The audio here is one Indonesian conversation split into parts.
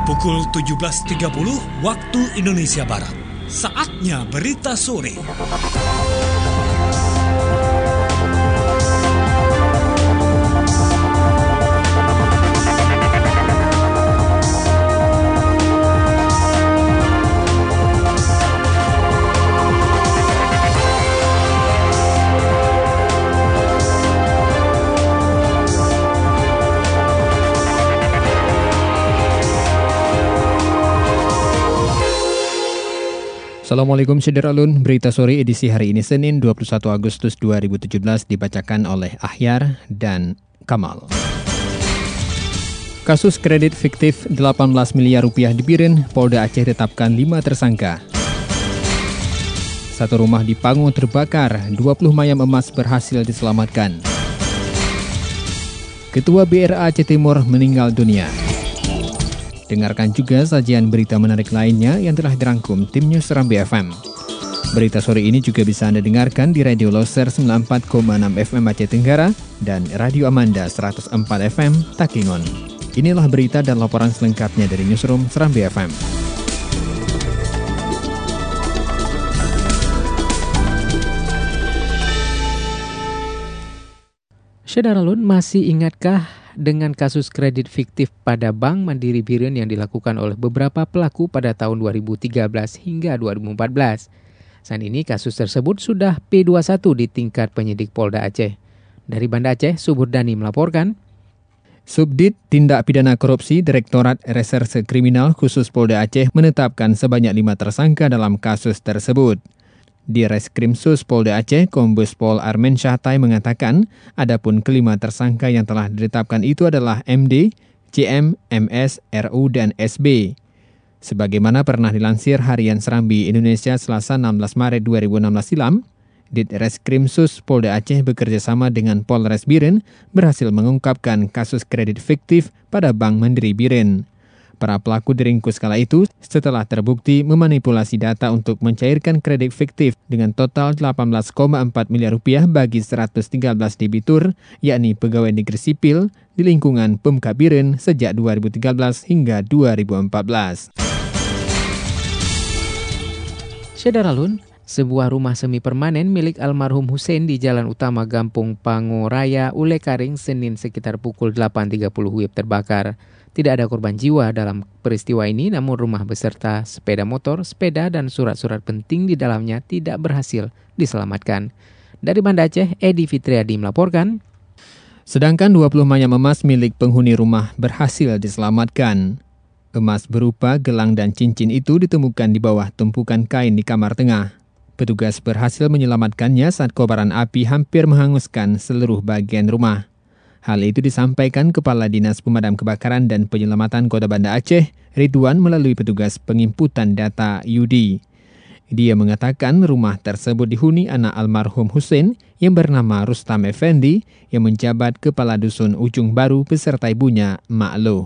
Pukul 17.30 waktu Indonesia Barat. Saatnya berita sore. Assalamualaikum Syederalun, berita sore edisi hari ini Senin 21 Agustus 2017 dibacakan oleh Ahyar dan Kamal. Kasus kredit fiktif 18 miliar rupiah di Biren, Polda Aceh tetapkan 5 tersangka. Satu rumah di Pangu terbakar, 20 mayam emas berhasil diselamatkan. Ketua BRA Aceh Timur meninggal dunia. Dengarkan juga sajian berita menarik lainnya yang telah dirangkum tim News Serambi FM. Berita sore ini juga bisa Anda dengarkan di Radio Loser 94,6 FM Aceh Tenggara dan Radio Amanda 104 FM Takingon. Inilah berita dan laporan selengkapnya dari Newsroom Serambi FM. Syederalun, masih ingatkah dengan kasus kredit fiktif pada Bank Mandiri Biren yang dilakukan oleh beberapa pelaku pada tahun 2013 hingga 2014. Saat ini kasus tersebut sudah P21 di tingkat penyidik Polda Aceh. Dari Banda Aceh, Subur Dhani melaporkan. Subdit Tindak Pidana Korupsi Direktorat Reserse Kriminal Khusus Polda Aceh menetapkan sebanyak 5 tersangka dalam kasus tersebut. Di Reskrimsus Polda Aceh, Kombes Pol Armen Syahtai mengatakan, adapun kelima tersangka yang telah ditetapkan itu adalah MD, CM, MS, RU, dan SB. Sebagaimana pernah dilansir Harian Serambi Indonesia Selasa 16 Maret 2016 silam, Dit Reskrimsus Polda Aceh bekerjasama dengan Polres Biren berhasil mengungkapkan kasus kredit fiktif pada Bank Mandiri Biren. Para pelaku diringkus kala itu setelah terbukti memanipulasi data untuk mencairkan kredit fiktif dengan total 18,4 miliar rupiah bagi 113 debitur, yakni pegawai negeri sipil di lingkungan Pemkab Biren sejak 2013 hingga 2014. Syederalun, sebuah rumah semi permanen milik almarhum Hussein di Jalan Utama Gampung Pangu Raya, Ulekaring, Senin sekitar pukul 8.30 WIB terbakar. Tidak ada korban jiwa dalam peristiwa ini, namun rumah beserta sepeda motor, sepeda, dan surat-surat penting di dalamnya tidak berhasil diselamatkan. Dari Banda Aceh, Edi Fitriadi melaporkan. Sedangkan 20 mayam emas milik penghuni rumah berhasil diselamatkan. Emas berupa gelang dan cincin itu ditemukan di bawah tumpukan kain di kamar tengah. Petugas berhasil menyelamatkannya saat kobaran api hampir menghanguskan seluruh bagian rumah. Hal itu disampaikan Kepala Dinas Pemadam Kebakaran dan Penyelamatan Kota Banda Aceh, Ridwan, melalui petugas pengimputan data UD. Dia mengatakan rumah tersebut dihuni anak almarhum Hussein yang bernama Rustam Effendi yang menjabat Kepala Dusun Ujung Baru beserta ibunya, Mak Loh.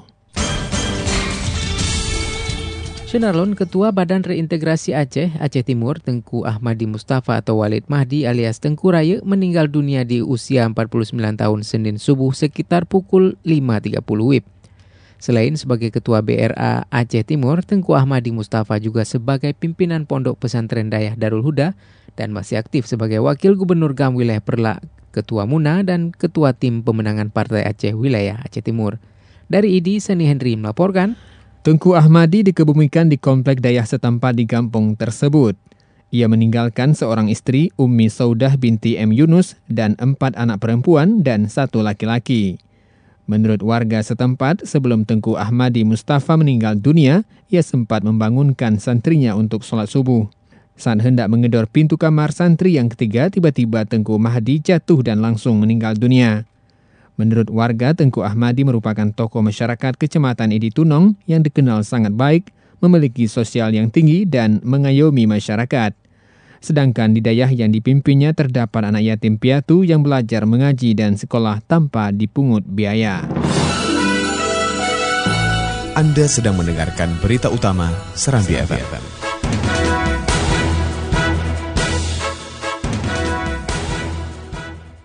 Syederalun, Ketua Badan Reintegrasi Aceh Timur, Tengku Ahmadi Mustafa atau Walid Mahdi alias Tengku Raya meninggal dunia di usia 49 tahun Senin subuh sekitar pukul 5.30 WIB. Selain sebagai Ketua BRA Aceh Timur, Tengku Ahmadi Mustafa juga sebagai pimpinan Pondok Pesantren Dayah Darul Huda dan masih aktif sebagai Wakil Gubernur GAM Wilayah Perlak, Ketua Muna, dan Ketua Tim Pemenangan Partai Aceh Wilayah Aceh Timur. Dari ID, Seni Henry melaporkan. Tengku Ahmadi dikebumikan di komplek dayah setempat di kampung tersebut. Ia meninggalkan seorang istri, Ummi Saudah binti M. Yunus, dan 4 anak perempuan dan 1 laki-laki. Menurut warga setempat, sebelum Tengku Ahmadi Mustafa meninggal dunia, ia sempat membangunkan santrinya untuk sholat subuh. Saat hendak menggedor pintu kamar santri yang ketiga, tiba-tiba Tengku Mahdi jatuh dan langsung meninggal dunia. Menurut warga, Tengku Ahmadi merupakan tokoh masyarakat Kecamatan Idi Tunong yang dikenal sangat baik, memiliki sosial yang tinggi dan mengayomi masyarakat. Sedangkan di dayah yang dipimpinnya terdapat anak yatim piatu yang belajar mengaji dan sekolah tanpa dipungut biaya. Anda sedang mendengarkan berita utama Serambi FM.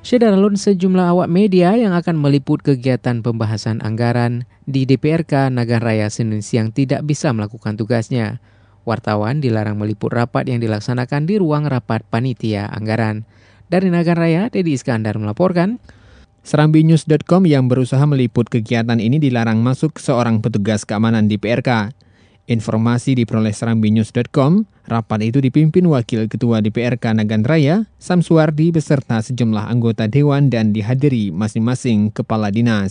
Syedaralun sejumlah awak media yang akan meliput kegiatan pembahasan anggaran di DPRK Nagan Raya Senin siang tidak bisa melakukan tugasnya. Wartawan dilarang meliput rapat yang dilaksanakan di ruang rapat panitia anggaran. Dari Nagan Raya, Dedi Iskandar melaporkan. Serambinews.com yang berusaha meliput kegiatan ini dilarang masuk seorang petugas keamanan DPRK. Informasi diperoleh Serambinews.com, rapat itu dipimpin Wakil Ketua DPRK Nagan Raya, Samsuardi beserta sejumlah anggota Dewan dan dihadiri masing-masing kepala dinas.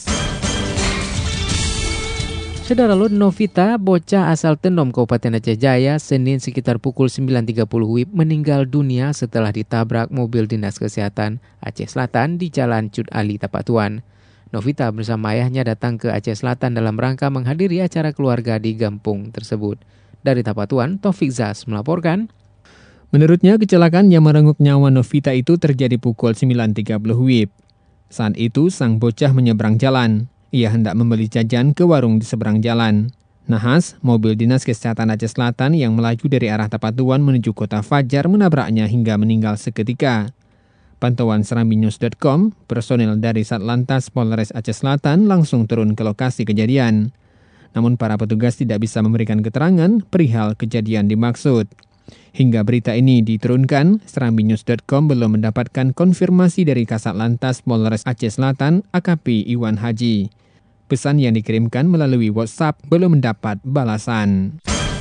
Syedaralun Novita, bocah asal Tenom, Kabupaten Aceh Jaya, Senin sekitar pukul 9.30 WIB meninggal dunia setelah ditabrak mobil Dinas Kesehatan Aceh Selatan di Jalan Cut Ali Tapatuan. Novita bersama ayahnya datang ke Aceh Selatan dalam rangka menghadiri acara keluarga di kampung tersebut. Dari Tapatuan, Taufik Zas melaporkan. Menurutnya, kecelakaan yang merenggut nyawa Novita itu terjadi pukul 9.30 WIB. Saat itu, sang bocah menyeberang jalan. Ia hendak membeli jajan ke warung di seberang jalan. Nahas, mobil Dinas Kesehatan Aceh Selatan yang melaju dari arah Tapatuan menuju Kota Fajar menabraknya hingga meninggal seketika. Pantauan Serambinews.com, personel dari Satlantas Polres Aceh Selatan langsung turun ke lokasi kejadian. Namun para petugas tidak bisa memberikan keterangan perihal kejadian dimaksud. Hingga berita ini diturunkan, Serambinews.com belum mendapatkan konfirmasi dari Kasat Lantas Polres Aceh Selatan, AKP Iwan Haji. Pesan yang dikirimkan melalui WhatsApp belum mendapat balasan.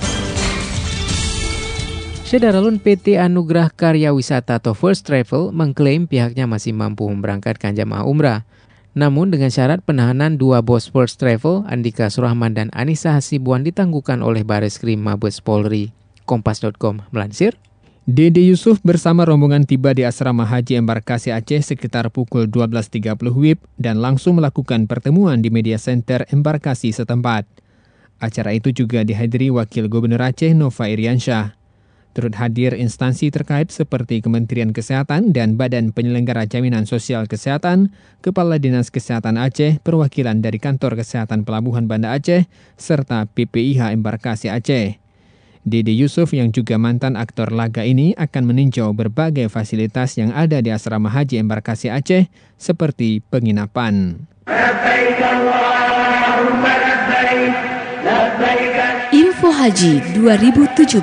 Syedaralun PT Anugerah Karya Wisata atau First Travel mengklaim pihaknya masih mampu memberangkatkan jamaah umrah. Namun dengan syarat penahanan dua bos First Travel, Andika Surahman dan Anissa Hasibuan ditangguhkan oleh Bareskrim Mabes Polri. Kompas.com melansir. Dede Yusuf bersama rombongan tiba di Asrama Haji Embarkasi Aceh sekitar pukul 12.30 WIB dan langsung melakukan pertemuan di Media Center Embarkasi setempat. Acara itu juga dihadiri Wakil Gubernur Aceh Nova Iriansyah. Turut hadir instansi terkait seperti Kementerian Kesehatan dan Badan Penyelenggara Jaminan Sosial Kesehatan, Kepala Dinas Kesehatan Aceh, perwakilan dari Kantor Kesehatan Pelabuhan Banda Aceh, serta PPIH Embarkasi Aceh. Dede Yusuf yang juga mantan aktor laga ini akan meninjau berbagai fasilitas yang ada di Asrama Haji Embarkasi Aceh seperti penginapan. Info Haji 2017.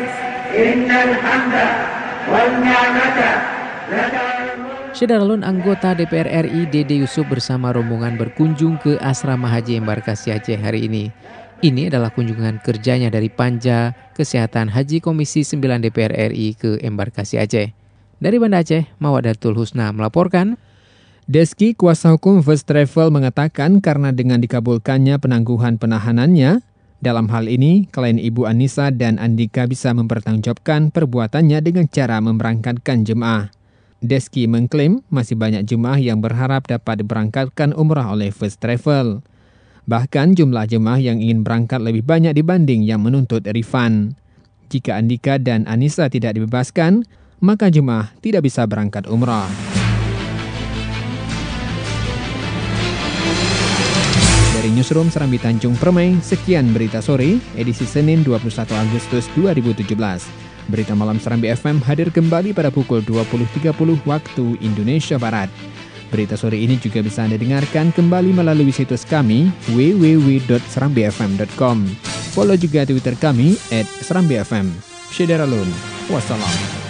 Syedaralun anggota DPR RI Dede Yusuf bersama rombongan berkunjung ke Asrama Haji Embarkasi Aceh hari ini. Ini adalah kunjungan kerjanya dari Panja Kesehatan Haji Komisi 9 DPR RI ke Embarkasi Aceh. Dari Banda Aceh, Mawadatul Husna melaporkan. Deski, kuasa hukum First Travel mengatakan karena dengan dikabulkannya penangguhan penahanannya, dalam hal ini klien Ibu Anissa dan Andika bisa mempertanggungjawabkan perbuatannya dengan cara memberangkatkan jemaah. Deski mengklaim masih banyak jemaah yang berharap dapat diberangkatkan umrah oleh First Travel. Bahkan jumlah jemaah yang ingin berangkat lebih banyak dibanding yang menuntut refund. Jika Andika dan Anissa tidak dibebaskan, maka jemaah tidak bisa berangkat umrah. Dari Newsroom Serambi Tanjung Permai, sekian berita sore, edisi Senin 21 Agustus 2017. Berita malam Serambi FM hadir kembali pada pukul 20.30 waktu Indonesia Barat. Berita sore ini juga bisa Anda dengarkan kembali melalui situs kami www.serambifm.com. Follow juga Twitter kami @serambifm. Syedaralun. Wassalam.